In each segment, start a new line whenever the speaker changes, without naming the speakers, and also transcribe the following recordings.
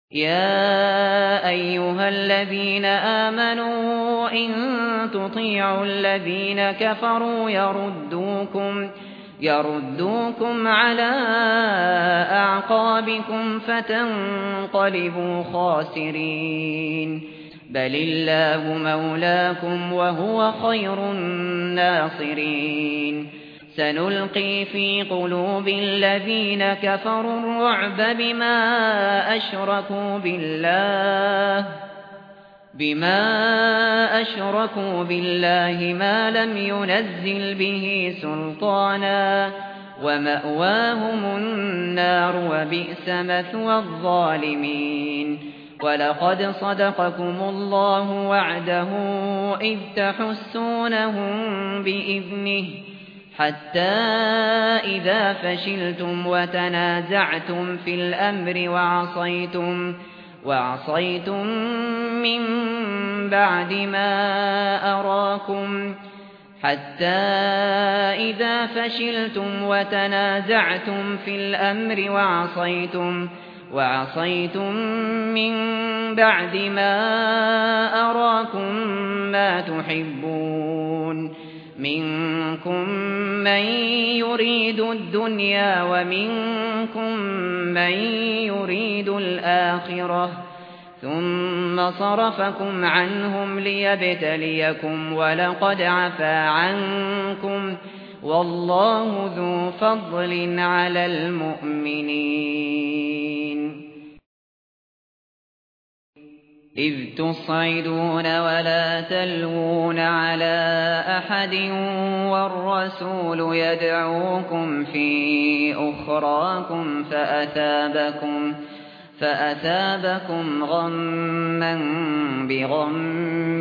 يا أيها الذين آمنوا إن تطيعوا الذين كفروا يردوكم على أعقابكم فتنقلبوا خاسرين بل الله مولاكم وهو خير الناصرين سنلقي في قلوب الذين كفروا الرعب بما أشركوا بالله ما لم ينزل به سلطانا ومأواهم النار وبئس مثوى الظالمين ولقد صدقكم الله وعده إذ تحسونهم بإذنه حتى إذا فشلتم وتنازعتم في الأمر وعصيتم من بعد ما أراكم ما تحبون منكم من يريد الدنيا ومنكم من يريد الآخرة ثم صرفكم عنهم ليبتليكم ولقد عفا عنكم والله ذو فضل على المؤمنين إذ تصعدون ولا تلوون على أحد والرسول يدعوكم في أخراكم فأثابكم غما بغم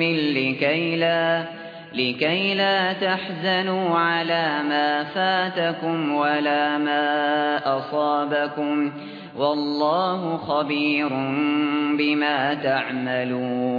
لكي لا تحزنوا على ما فاتكم ولا ما أصابكم والله خبير بما تعملون